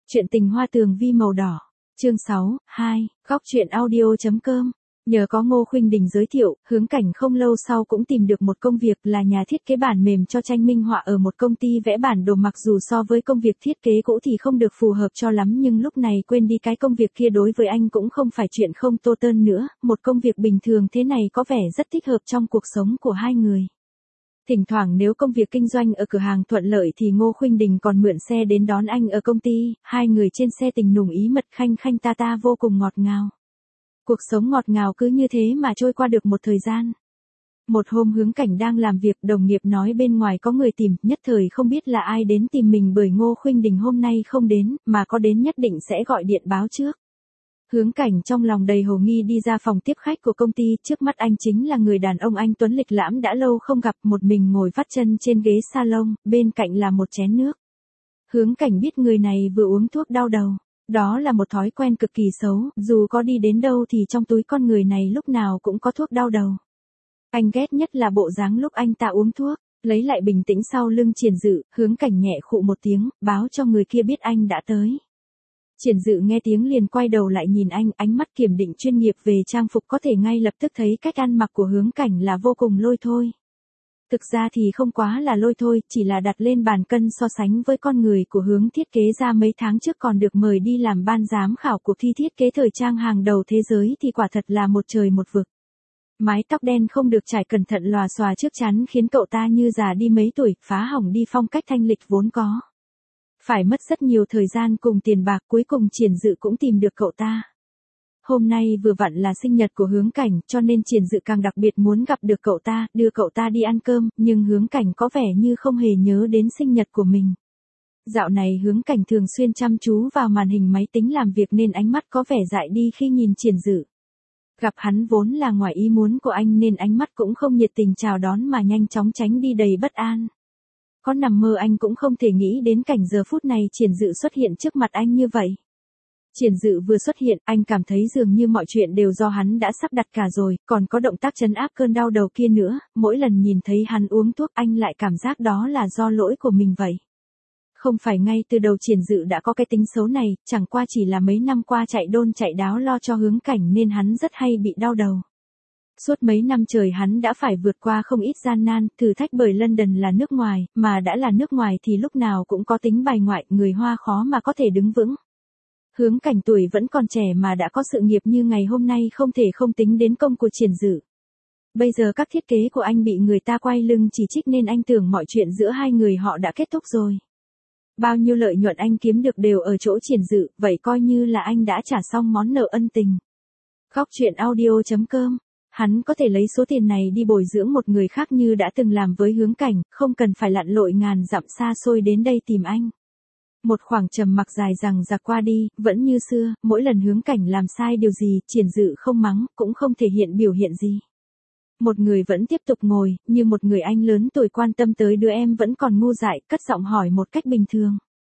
Chuyện tình hoa tường vi màu đỏ. Chương 6, 2, góc truyện audio.com. Nhờ có Ngô Khuynh Đình giới thiệu, Hướng Cảnh không lâu sau cũng tìm được một công việc là nhà thiết kế bản mềm cho tranh minh họa ở một công ty vẽ bản đồ, mặc dù so với công việc thiết kế cũ thì không được phù hợp cho lắm, nhưng lúc này quên đi cái công việc kia đối với anh cũng không phải chuyện không tô tơn nữa, một công việc bình thường thế này có vẻ rất thích hợp trong cuộc sống của hai người. Thỉnh thoảng nếu công việc kinh doanh ở cửa hàng thuận lợi thì Ngô Khuynh Đình còn mượn xe đến đón anh ở công ty, hai người trên xe tình nùng ý mật khanh khanh ta ta vô cùng ngọt ngào. Cuộc sống ngọt ngào cứ như thế mà trôi qua được một thời gian. Một hôm Hướng Cảnh đang làm việc, đồng nghiệp nói bên ngoài có người tìm, nhất thời không biết là ai đến tìm mình bởi Ngô Khuynh Đình hôm nay không đến, mà có đến nhất định sẽ gọi điện báo trước. Hướng Cảnh trong lòng đầy hồ nghi đi ra phòng tiếp khách của công ty, trước mắt anh chính là người đàn ông anh tuấn lịch lãm đã lâu không gặp, một mình ngồi vắt chân trên ghế salon, bên cạnh là một chén nước. Hướng Cảnh biết người này vừa uống thuốc đau đầu. Đó là một thói quen cực kỳ xấu, dù có đi đến đâu thì trong túi con người này lúc nào cũng có thuốc đau đầu. Anh ghét nhất là bộ dáng lúc anh ta uống thuốc, lấy lại bình tĩnh sau lưng Triển Dự, Hướng Cảnh nhẹ khụ một tiếng, báo cho người kia biết anh đã tới. Triển Dự nghe tiếng liền quay đầu lại nhìn anh, ánh mắt kiểm định chuyên nghiệp về trang phục, có thể ngay lập tức thấy cách ăn mặc của Hướng Cảnh là vô cùng lôi thôi. Thực ra thì không quá là lôi thôi, chỉ là đặt lên bàn cân so sánh với con người của Hướng thiết kế ra mấy tháng trước còn được mời đi làm ban giám khảo cuộc thi thiết kế thời trang hàng đầu thế giới thì quả thật là một trời một vực. Mái tóc đen không được trải cẩn thận lòa xòa trước chắn khiến cậu ta như già đi mấy tuổi, phá hỏng đi phong cách thanh lịch vốn có. Phải mất rất nhiều thời gian cùng tiền bạc, cuối cùng Triển Dự cũng tìm được cậu ta. Hôm nay vừa vặn là sinh nhật của Hướng Cảnh, cho nên Triển Dự càng đặc biệt muốn gặp được cậu ta, đưa cậu ta đi ăn cơm, nhưng Hướng Cảnh có vẻ như không hề nhớ đến sinh nhật của mình. Dạo này Hướng Cảnh thường xuyên chăm chú vào màn hình máy tính làm việc nên ánh mắt có vẻ dại đi khi nhìn Triển Dự. Gặp hắn vốn là ngoài ý muốn của anh nên ánh mắt cũng không nhiệt tình chào đón mà nhanh chóng tránh đi đầy bất an. Có nằm mơ anh cũng không thể nghĩ đến cảnh giờ phút này Triển Dự xuất hiện trước mặt anh như vậy. Triển Dự vừa xuất hiện, anh cảm thấy dường như mọi chuyện đều do hắn đã sắp đặt cả rồi, còn có động tác trấn áp cơn đau đầu kia nữa, mỗi lần nhìn thấy hắn uống thuốc anh lại cảm giác đó là do lỗi của mình vậy. Không phải ngay từ đầu Triển Dự đã có cái tính xấu này, chẳng qua chỉ là mấy năm qua chạy đôn chạy đáo lo cho Hướng Cảnh nên hắn rất hay bị đau đầu. Suốt mấy năm trời hắn đã phải vượt qua không ít gian nan, thử thách bởi London là nước ngoài, mà đã là nước ngoài thì lúc nào cũng có tính bài ngoại, người Hoa khó mà có thể đứng vững. Hướng Cảnh tuổi vẫn còn trẻ mà đã có sự nghiệp như ngày hôm nay không thể không tính đến công của Triển Dự. Bây giờ các thiết kế của anh bị người ta quay lưng chỉ trích nên anh tưởng mọi chuyện giữa hai người họ đã kết thúc rồi. Bao nhiêu lợi nhuận anh kiếm được đều ở chỗ Triển Dự, vậy coi như là anh đã trả xong món nợ ân tình. Góc truyện audio.com. Hắn có thể lấy số tiền này đi bồi dưỡng một người khác như đã từng làm với Hướng Cảnh, không cần phải lặn lội ngàn dặm xa xôi đến đây tìm anh. Một khoảng trầm mặc dài dằng dặc qua đi, vẫn như xưa, mỗi lần Hướng Cảnh làm sai điều gì, Triển Dự không mắng, cũng không thể hiện biểu hiện gì. Một người vẫn tiếp tục ngồi, như một người anh lớn tuổi quan tâm tới đứa em vẫn còn ngu dại, cất giọng hỏi một cách bình thường.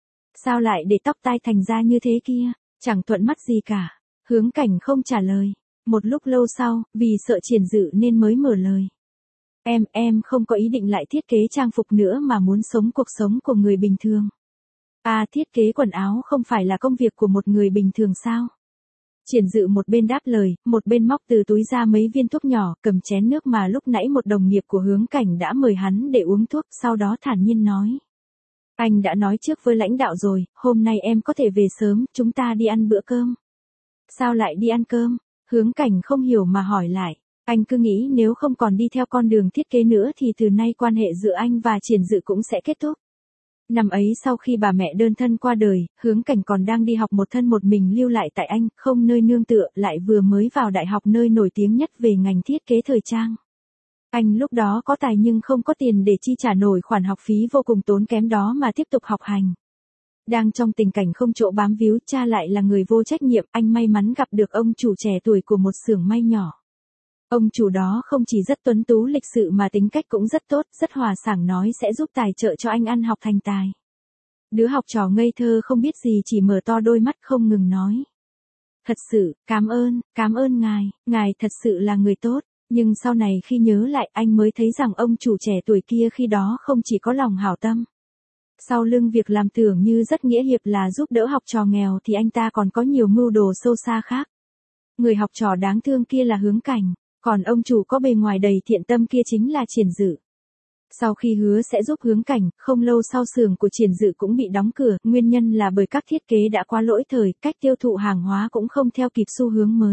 Sao lại để tóc tai thành ra như thế kia, chẳng thuận mắt gì cả. Hướng Cảnh không trả lời. Một lúc lâu sau, vì sợ Triển Dự nên mới mở lời. Em không có ý định lại thiết kế trang phục nữa mà muốn sống cuộc sống của người bình thường. À, thiết kế quần áo không phải là công việc của một người bình thường sao? Triển Dự một bên đáp lời, một bên móc từ túi ra mấy viên thuốc nhỏ, cầm chén nước mà lúc nãy một đồng nghiệp của Hướng Cảnh đã mời hắn để uống thuốc, sau đó thản nhiên nói. Anh đã nói trước với lãnh đạo rồi, hôm nay em có thể về sớm, chúng ta đi ăn bữa cơm. Sao lại đi ăn cơm? Hướng Cảnh không hiểu mà hỏi lại. Anh cứ nghĩ nếu không còn đi theo con đường thiết kế nữa thì từ nay quan hệ giữa anh và Triển Dự cũng sẽ kết thúc. Năm ấy sau khi bà mẹ đơn thân qua đời, Hướng Cảnh còn đang đi học một thân một mình lưu lại tại Anh, không nơi nương tựa, lại vừa mới vào đại học nơi nổi tiếng nhất về ngành thiết kế thời trang. Anh lúc đó có tài nhưng không có tiền để chi trả nổi khoản học phí vô cùng tốn kém đó mà tiếp tục học hành. Đang trong tình cảnh không chỗ bám víu, cha lại là người vô trách nhiệm, anh may mắn gặp được ông chủ trẻ tuổi của một xưởng may nhỏ. Ông chủ đó không chỉ rất tuấn tú lịch sự mà tính cách cũng rất tốt, rất hòa sảng, nói sẽ giúp tài trợ cho anh ăn học thành tài. Đứa học trò ngây thơ không biết gì chỉ mở to đôi mắt không ngừng nói. Thật sự, cảm ơn ngài thật sự là người tốt. Nhưng sau này khi nhớ lại anh mới thấy rằng ông chủ trẻ tuổi kia khi đó không chỉ có lòng hảo tâm. Sau lưng việc làm tưởng như rất nghĩa hiệp là giúp đỡ học trò nghèo thì anh ta còn có nhiều mưu đồ sâu xa khác. Người học trò đáng thương kia là Hướng Cảnh, còn ông chủ có bề ngoài đầy thiện tâm kia chính là Triển Dự. Sau khi hứa sẽ giúp Hướng Cảnh, không lâu sau xưởng của Triển Dự cũng bị đóng cửa, nguyên nhân là bởi các thiết kế đã quá lỗi thời, cách tiêu thụ hàng hóa cũng không theo kịp xu hướng mới.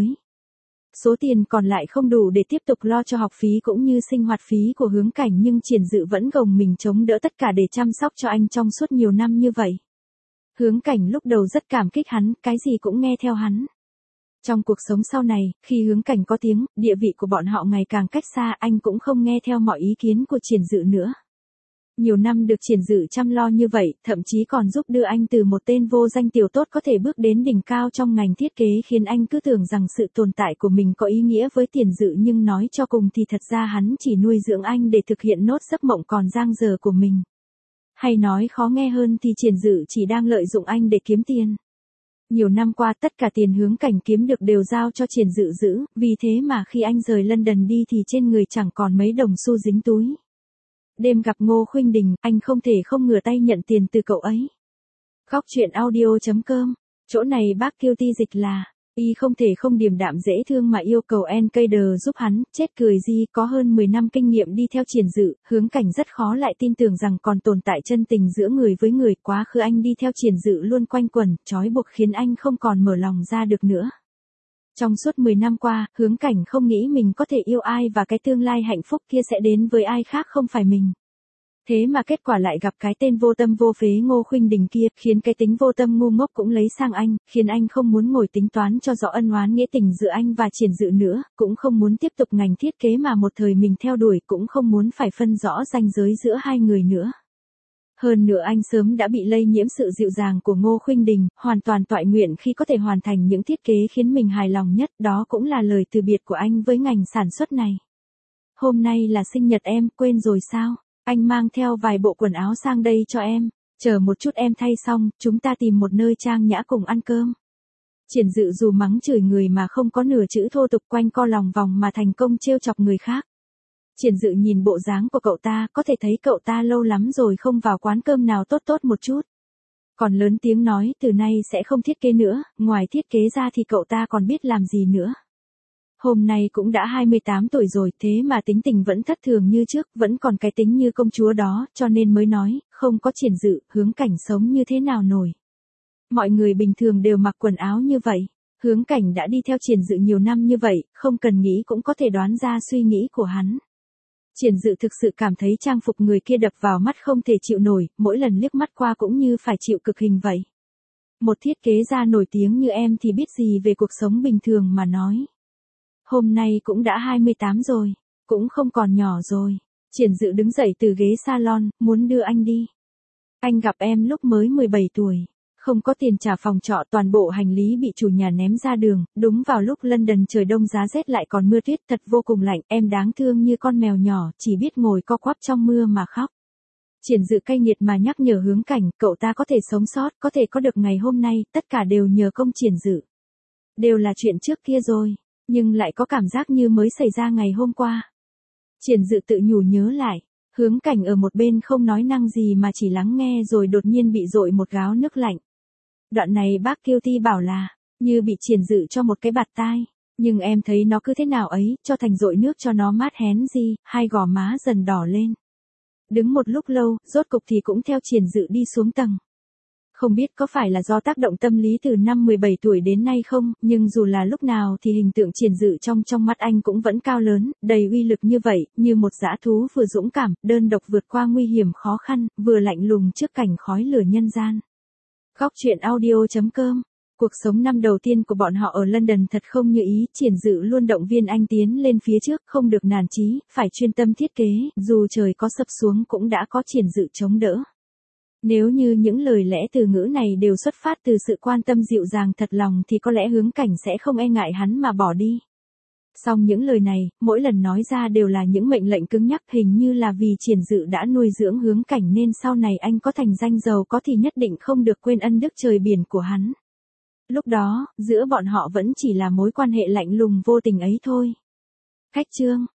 Số tiền còn lại không đủ để tiếp tục lo cho học phí cũng như sinh hoạt phí của Hướng Cảnh, nhưng Triển Dự vẫn gồng mình chống đỡ tất cả để chăm sóc cho anh trong suốt nhiều năm như vậy. Hướng Cảnh lúc đầu rất cảm kích hắn, cái gì cũng nghe theo hắn. Trong cuộc sống sau này, khi Hướng Cảnh có tiếng, địa vị của bọn họ ngày càng cách xa, anh cũng không nghe theo mọi ý kiến của Triển Dự nữa. Nhiều năm được Triển Dự chăm lo như vậy, thậm chí còn giúp đưa anh từ một tên vô danh tiểu tốt có thể bước đến đỉnh cao trong ngành thiết kế, khiến anh cứ tưởng rằng sự tồn tại của mình có ý nghĩa với Triển Dự, nhưng nói cho cùng thì thật ra hắn chỉ nuôi dưỡng anh để thực hiện nốt giấc mộng còn dang dở của mình. Hay nói khó nghe hơn thì Triển Dự chỉ đang lợi dụng anh để kiếm tiền. Nhiều năm qua tất cả tiền Hướng Cảnh kiếm được đều giao cho Triển Dự giữ, vì thế mà khi anh rời London đi thì trên người chẳng còn mấy đồng xu dính túi. Đêm gặp Ngô Khuynh Đình, anh không thể không ngửa tay nhận tiền từ cậu ấy. Góc truyện audio.com, chỗ này bác kêu ti dịch là, y không thể không điềm đạm dễ thương mà yêu cầu Encader giúp hắn, chết cười gì, có hơn 10 năm kinh nghiệm đi theo Triển Dự, Hướng Cảnh rất khó lại tin tưởng rằng còn tồn tại chân tình giữa người với người, quá khứ anh đi theo Triển Dự luôn quanh quẩn, trói buộc khiến anh không còn mở lòng ra được nữa. Trong suốt 10 năm qua, Hướng Cảnh không nghĩ mình có thể yêu ai và cái tương lai hạnh phúc kia sẽ đến với ai khác không phải mình. Thế mà kết quả lại gặp cái tên vô tâm vô phế Ngô Khuynh Đình kia, khiến cái tính vô tâm ngu ngốc cũng lấy sang anh, khiến anh không muốn ngồi tính toán cho rõ ân oán nghĩa tình giữa anh và Triển Dự nữa, cũng không muốn tiếp tục ngành thiết kế mà một thời mình theo đuổi, cũng không muốn phải phân rõ ranh giới giữa hai người nữa. Hơn nữa anh sớm đã bị lây nhiễm sự dịu dàng của Ngô Khuynh Đình, hoàn toàn toại nguyện khi có thể hoàn thành những thiết kế khiến mình hài lòng nhất, đó cũng là lời từ biệt của anh với ngành sản xuất này. Hôm nay là sinh nhật em, quên rồi sao? Anh mang theo vài bộ quần áo sang đây cho em. Chờ một chút em thay xong, chúng ta tìm một nơi trang nhã cùng ăn cơm. Triển Dự dù mắng chửi người mà không có nửa chữ thô tục, quanh co lòng vòng mà thành công trêu chọc người khác. Triển Dự nhìn bộ dáng của cậu ta, có thể thấy cậu ta lâu lắm rồi không vào quán cơm nào tốt tốt một chút. Còn lớn tiếng nói từ nay sẽ không thiết kế nữa, ngoài thiết kế ra thì cậu ta còn biết làm gì nữa. Hôm nay cũng đã 28 tuổi rồi, thế mà tính tình vẫn thất thường như trước, vẫn còn cái tính như công chúa đó, cho nên mới nói, không có Triển Dự, Hướng Cảnh sống như thế nào nổi. Mọi người bình thường đều mặc quần áo như vậy. Hướng Cảnh đã đi theo Triển Dự nhiều năm như vậy, không cần nghĩ cũng có thể đoán ra suy nghĩ của hắn. Triển Dự thực sự cảm thấy trang phục người kia đập vào mắt không thể chịu nổi, mỗi lần liếc mắt qua cũng như phải chịu cực hình vậy. Một thiết kế gia nổi tiếng như em thì biết gì về cuộc sống bình thường mà nói. Hôm nay cũng đã 28 rồi, cũng không còn nhỏ rồi. Triển Dự đứng dậy từ ghế salon, muốn đưa anh đi. Anh gặp em lúc mới 17 tuổi. Không có tiền trả phòng trọ, toàn bộ hành lý bị chủ nhà ném ra đường, đúng vào lúc London trời đông giá rét lại còn mưa tuyết, thật vô cùng lạnh, em đáng thương như con mèo nhỏ, chỉ biết ngồi co quắp trong mưa mà khóc. Triển Dự cay nghiệt mà nhắc nhở Hướng Cảnh, cậu ta có thể sống sót, có thể có được ngày hôm nay, tất cả đều nhờ công Triển Dự. Đều là chuyện trước kia rồi, nhưng lại có cảm giác như mới xảy ra ngày hôm qua. Triển Dự tự nhủ nhớ lại. Hướng Cảnh ở một bên không nói năng gì mà chỉ lắng nghe, rồi đột nhiên bị dội một gáo nước lạnh. Đoạn này bác Kiêu Ti bảo là, như bị Triển Dự cho một cái bạt tai, nhưng em thấy nó cứ thế nào ấy, cho thành dội nước cho nó mát hén gì, hai gò má dần đỏ lên. Đứng một lúc lâu, rốt cục thì cũng theo Triển Dự đi xuống tầng. Không biết có phải là do tác động tâm lý từ năm 17 tuổi đến nay không, nhưng dù là lúc nào thì hình tượng Triển Dự trong mắt anh cũng vẫn cao lớn, đầy uy lực như vậy, như một dã thú vừa dũng cảm, đơn độc vượt qua nguy hiểm khó khăn, vừa lạnh lùng trước cảnh khói lửa nhân gian. Góc truyện audio.com. Cuộc sống năm đầu tiên của bọn họ ở London thật không như ý, Triển Dự luôn động viên anh tiến lên phía trước, không được nản chí, phải chuyên tâm thiết kế, dù trời có sập xuống cũng đã có Triển Dự chống đỡ. Nếu như những lời lẽ từ ngữ này đều xuất phát từ sự quan tâm dịu dàng thật lòng thì có lẽ Hướng Cảnh sẽ không e ngại hắn mà bỏ đi. Song những lời này, mỗi lần nói ra đều là những mệnh lệnh cứng nhắc, hình như là vì Triển Dự đã nuôi dưỡng Hướng Cảnh nên sau này anh có thành danh giàu có thì nhất định không được quên ân đức trời biển của hắn. Lúc đó, giữa bọn họ vẫn chỉ là mối quan hệ lạnh lùng vô tình ấy thôi. Khách chương.